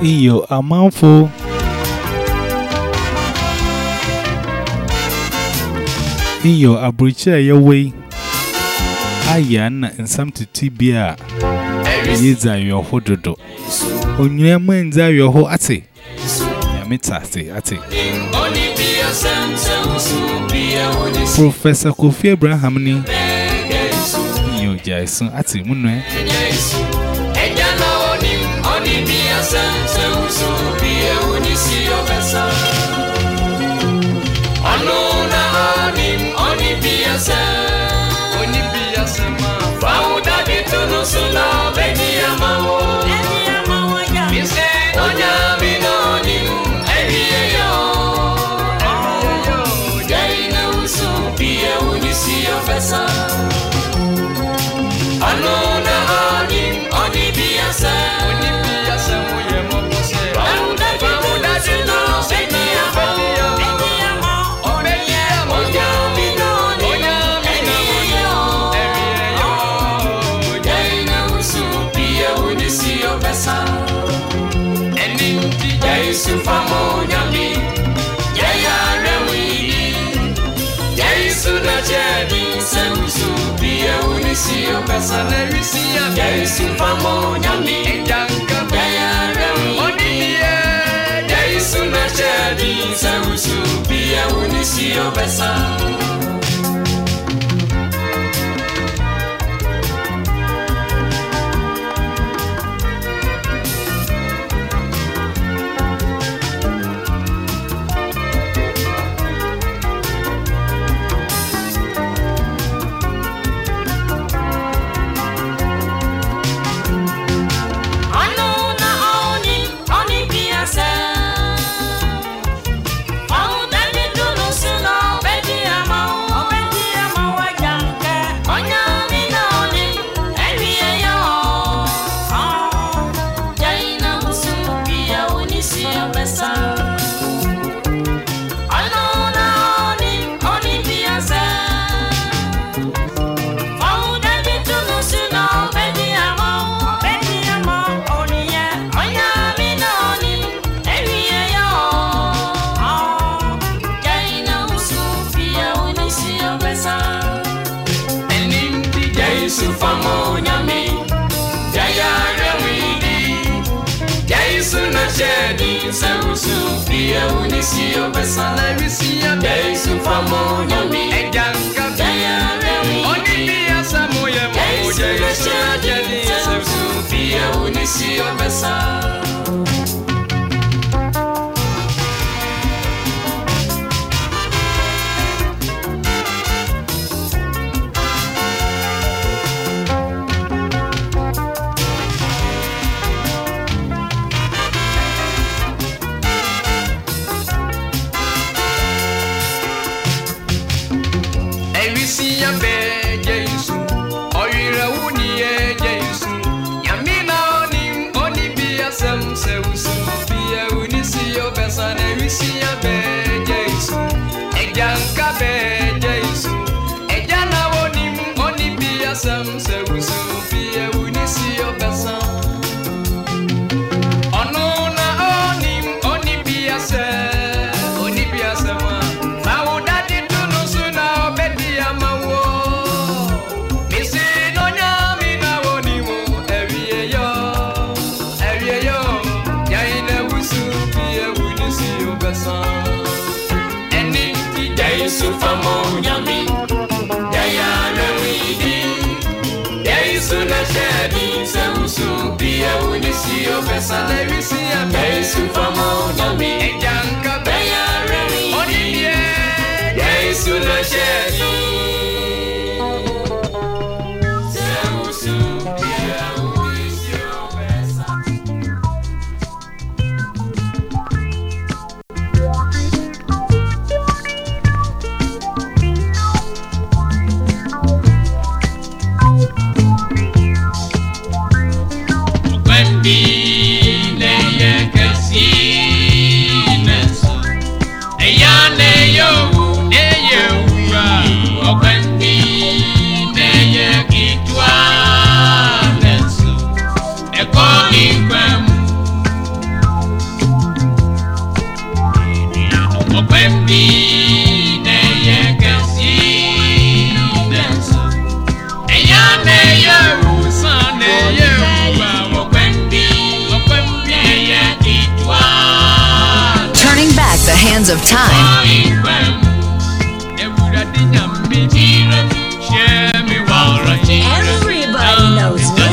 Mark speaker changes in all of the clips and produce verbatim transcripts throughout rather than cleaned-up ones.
Speaker 1: Iyo amanfo Iyo abroche away Ayan and some to tibia Yiza your hododo Onye menza your ho ate Yamita ate ate Professor Kofi Abraham ni Iyo Jason ate munwe
Speaker 2: Be ne ye kasi nesu The hands of time. Everybody knows me.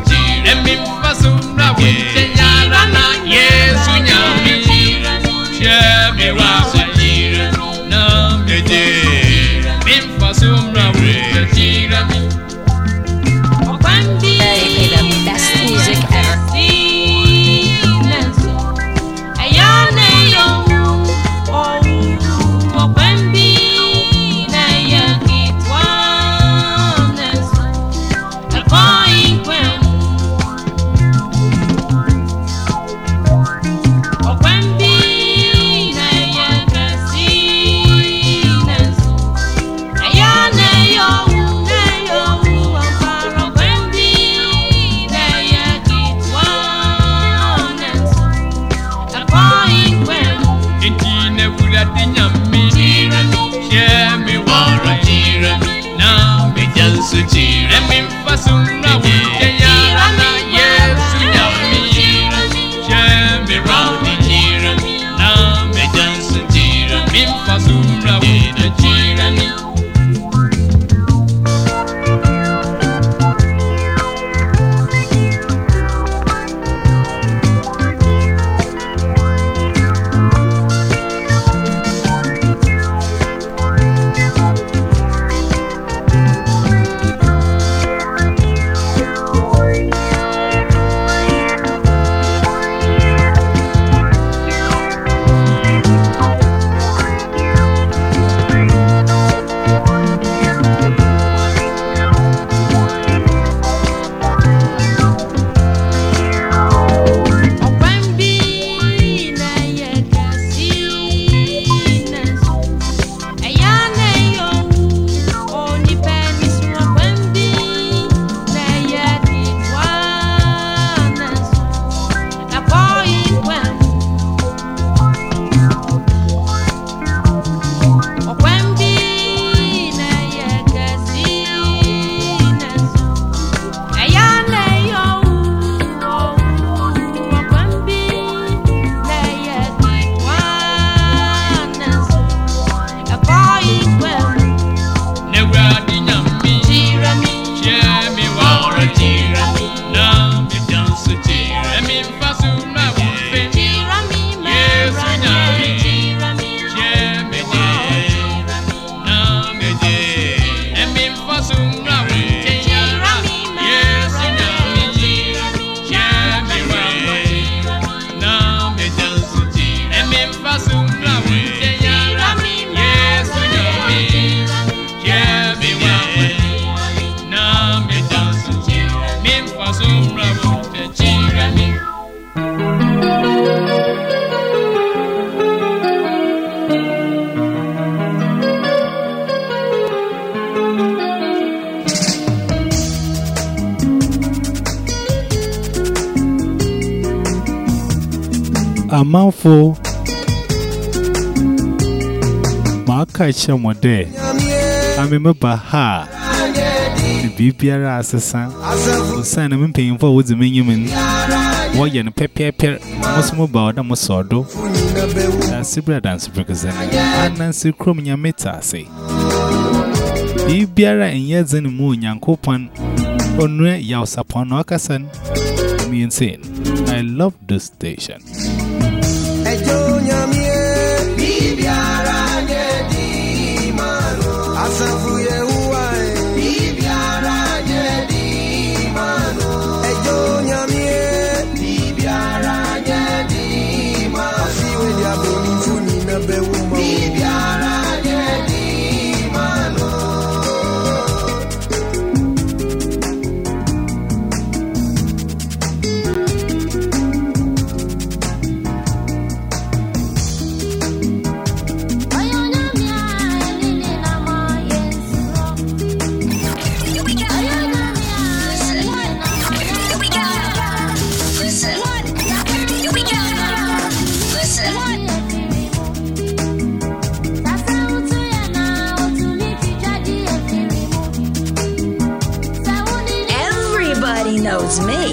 Speaker 2: They play the best music ever.
Speaker 1: A mouthful. Mark, I shall one day. I remember her. The Bibiara assassin. Son of him paying for with the minimum. Why you pepper pepper? Most mobile than Mosordo. That's the bread and because and Nancy Cromia Meta say. Bibiara and years and moon, young coupon. Onre yaus upon Wakasan. Me insane. I love this station.
Speaker 2: knows me.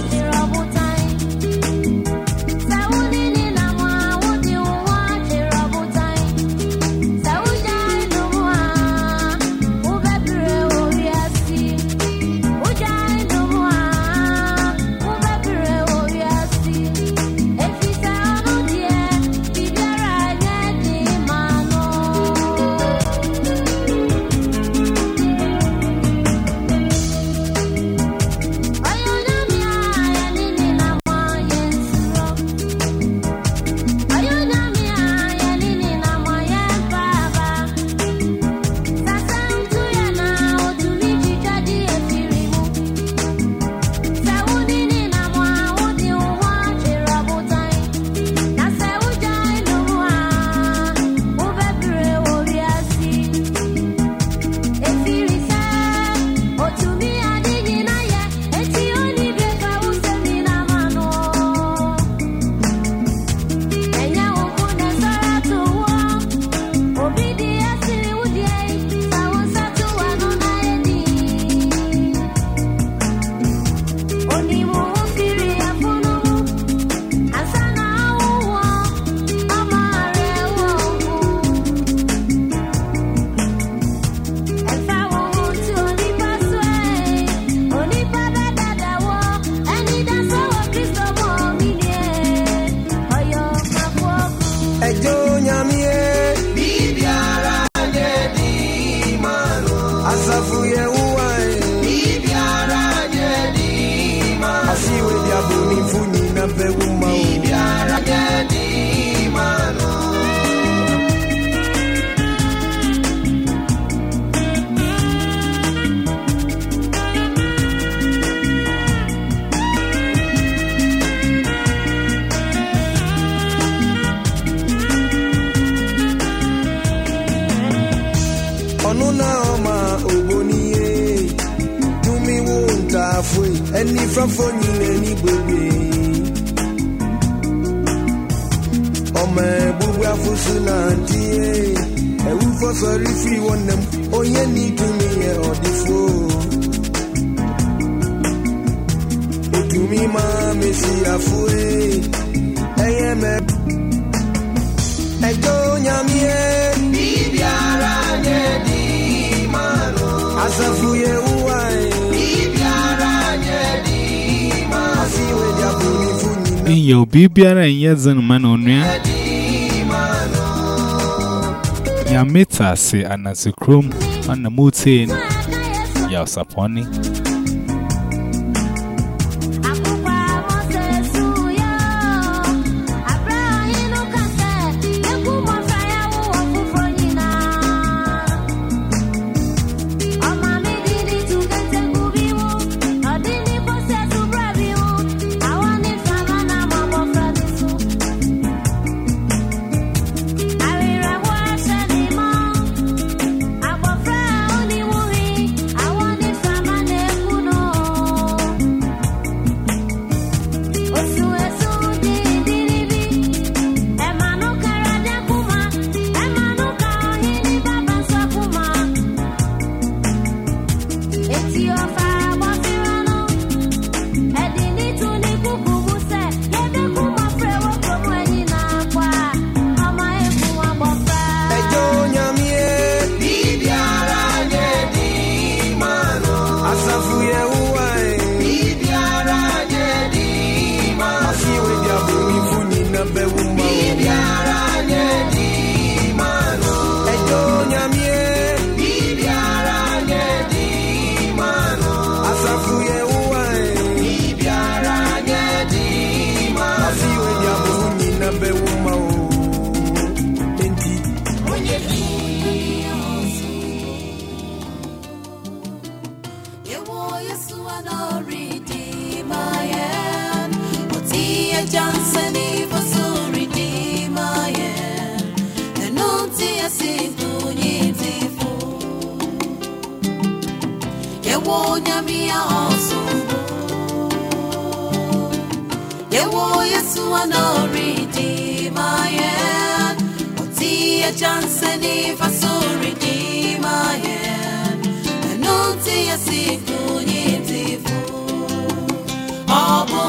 Speaker 3: Any from phone any baby. Oh my boo afusunanti. E wu for sorry free one them. Oh you need to me or the phone. To me ma me see a fue. I am a I go nyamie. Bibiara nyedi mano. Asafu ye uai.
Speaker 1: In your Bibiara and Yazan man on ya. Yamita say, and as a chrome on the mood saying, Yasaponi.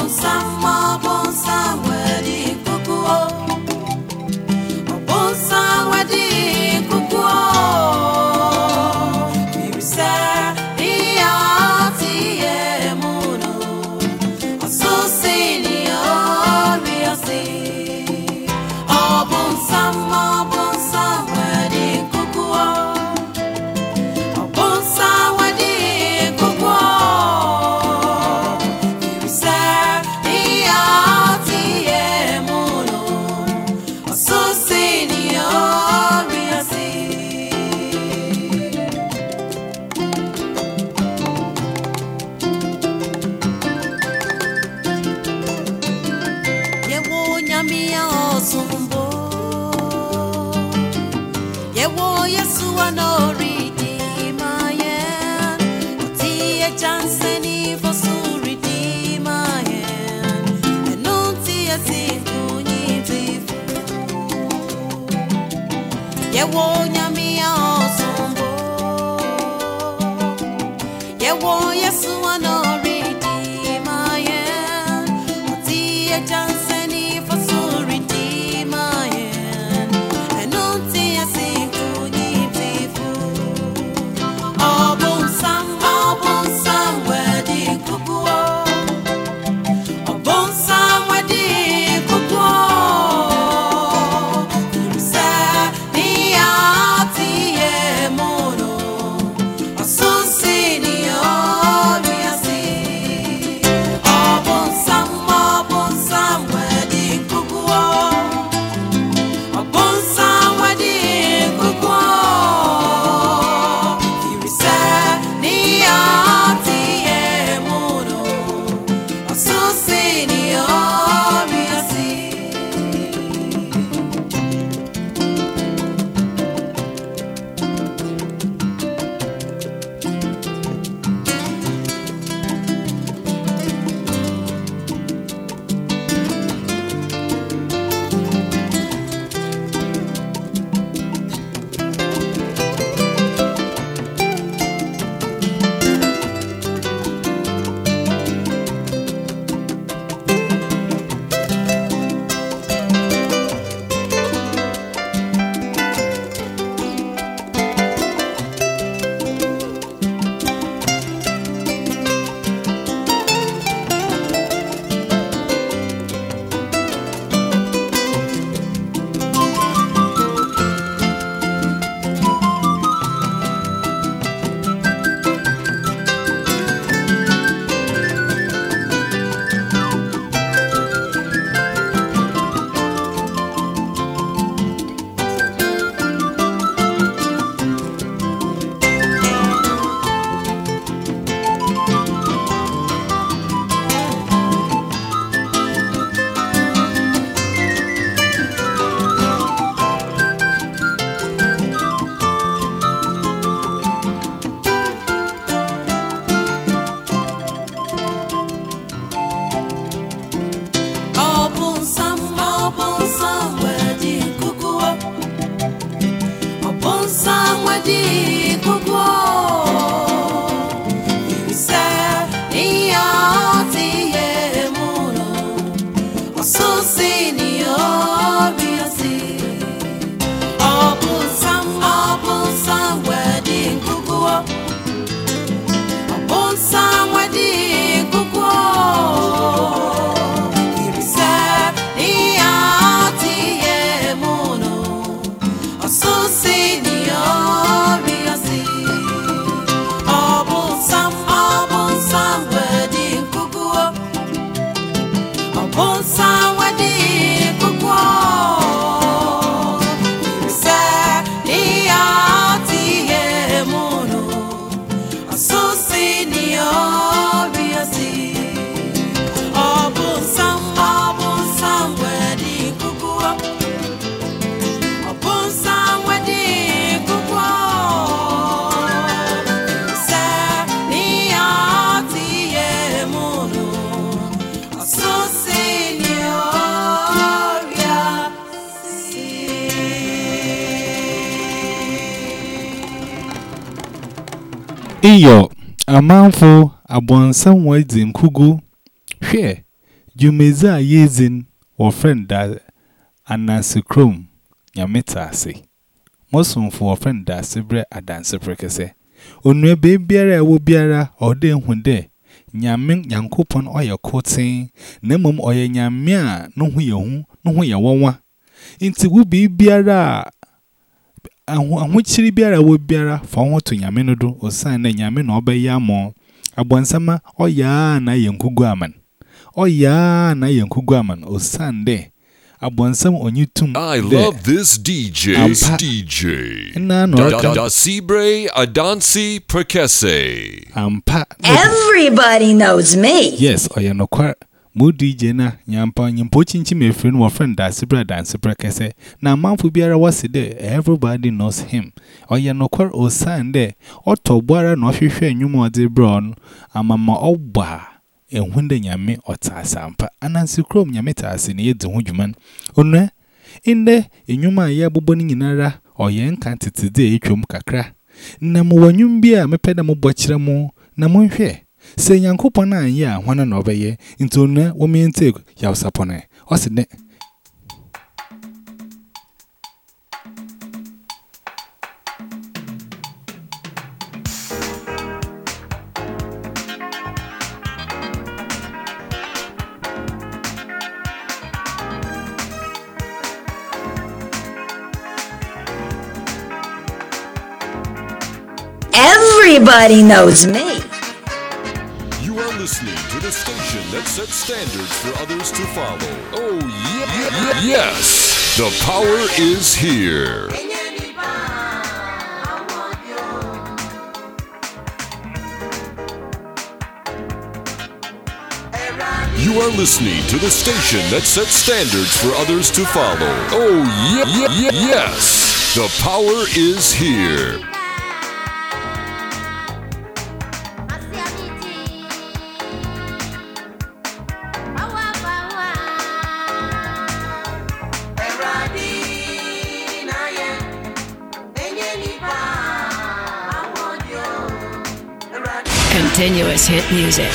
Speaker 1: Iyo, a man for a bon some words in Kugu. Share, You may say, using or friend that Anansi Chrome, Yameta say. Most for a friend that Sibre a dancer precase. Onwe babyara wo biara ode hunde nyame yankopon oye kotin na mom oye nyame a no hu ye hu no hu ye wonwa inti wo biara ahu ahuchiri biara wo biara fa ho to nyame no do osan na nyame na obaye amo abonsama oya na yenkugu aman oya na yenkugu aman osan de abonsam onyitum.
Speaker 4: I love this D J.
Speaker 1: Ampa.
Speaker 4: D J.
Speaker 1: Na no
Speaker 4: Da da Sibre Adansi Prekese.
Speaker 1: Ampa.
Speaker 2: Everybody knows me.
Speaker 1: Yes, oya no kwa mu D J na nyampa nyimpo chinchi me friend wo friend da Sibre Adansi Prekese na manfo biara wase de everybody knows him. Oya no kwa osan de otobwara no hwehwe anwum ode bron amama obba ehunde nyame otasampa Anansi Chrome nyame taase ne yedi ho dwuman onwe inde enwuma ya bobɔ ni nyinara oye nka tetede etwom kakra na mo wanwum bia mepeda mo bɔkyerɛ mo na monhwɛ se Nyankopɔn anye a hwana na obeye nti onwe wo me ente yawsapone osene.
Speaker 2: Everybody knows me.
Speaker 4: You are listening to the station that sets standards for others to follow. Oh, yeah, yeah, yes. The power is here. You are listening to the station that sets standards for others to follow. Oh, yeah, yeah, yeah, yes. The power is here.
Speaker 2: Continuous hit music.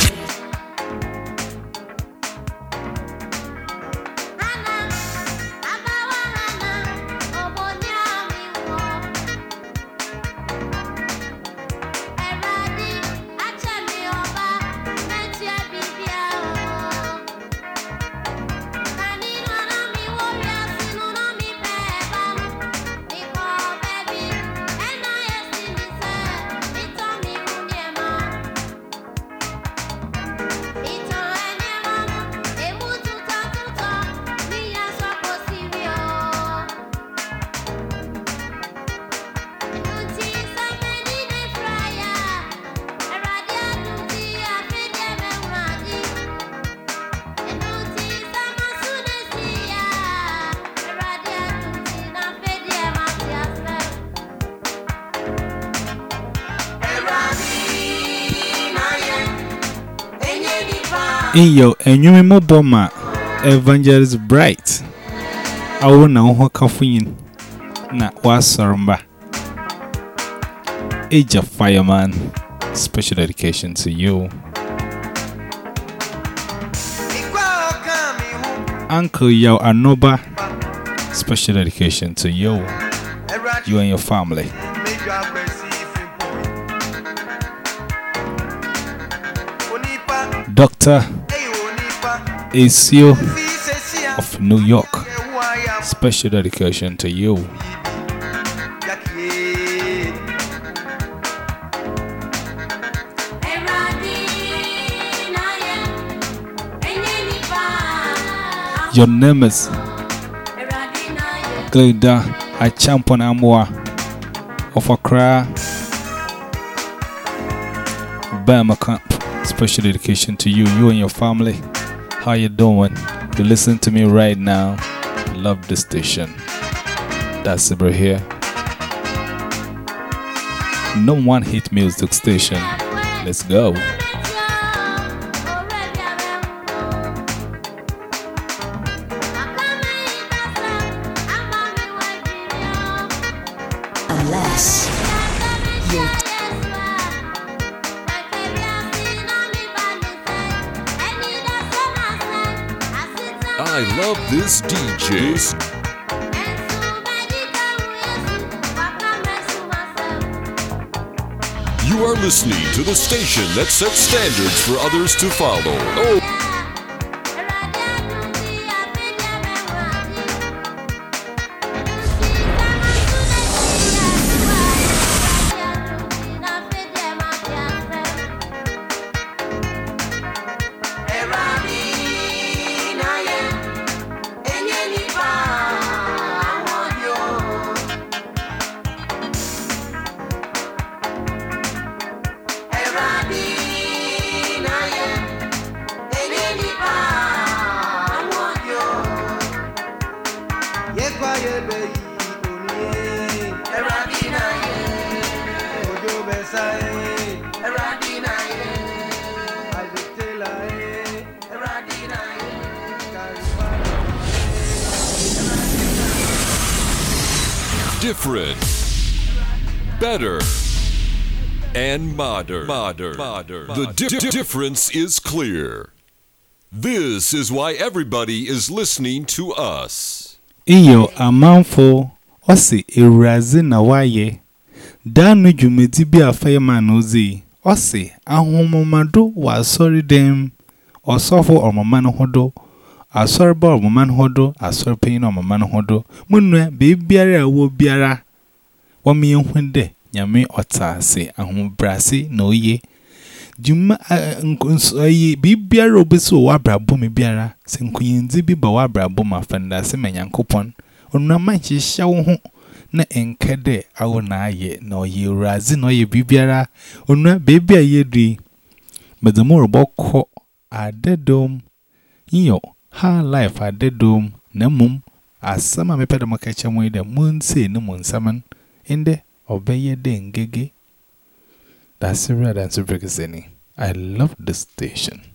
Speaker 1: Iyo enyume moboma Evangelist Bright awo na ho kafuyin na wasormba Age of Fireman. Special dedication to you. Uncle Yao Anoba. Special dedication to you. You and your family. Doctor Asio of New York. Special dedication to you. Your name is Gleda Achampon Amwa of Accra, Bama Camp. Special dedication to you, you and your family. How you doing? You listen to me right now. Love the station. That's Sibre here. No one hit music station. Let's go.
Speaker 2: Unless you're
Speaker 4: I love this D J. This You are listening to the station that sets standards for others to follow. Oh. Different, better, and modern. Modern. Modern. The di di difference is clear. This is why everybody is listening to us.
Speaker 1: Iyo amanfo osi irazi na waye. Danu jumedi bi afayman ozi. Osi ahumomado wa sorry dem. Osofo omoman hodo. Asorba omoman hodo. Asorpain omoman hodo. Munwe bebiara wo biara. Wami yenhwende nyame otase ahumbrasi na oye. Juma ayi bibiara obeso wa brabo me biara. Senkuyenzi bi ba wa brabo mafanda se menyankopon. Onama hihya wo ho na enkede awo na aye na oye urazi na oye bibiara. Onwa bebi ayedri. Bedemo roboko adedom. Iyo ha life adedom na mum asama mepeda makacha mwede munse no munsaman inde obeye de ngege. That's the red answer. I love the station.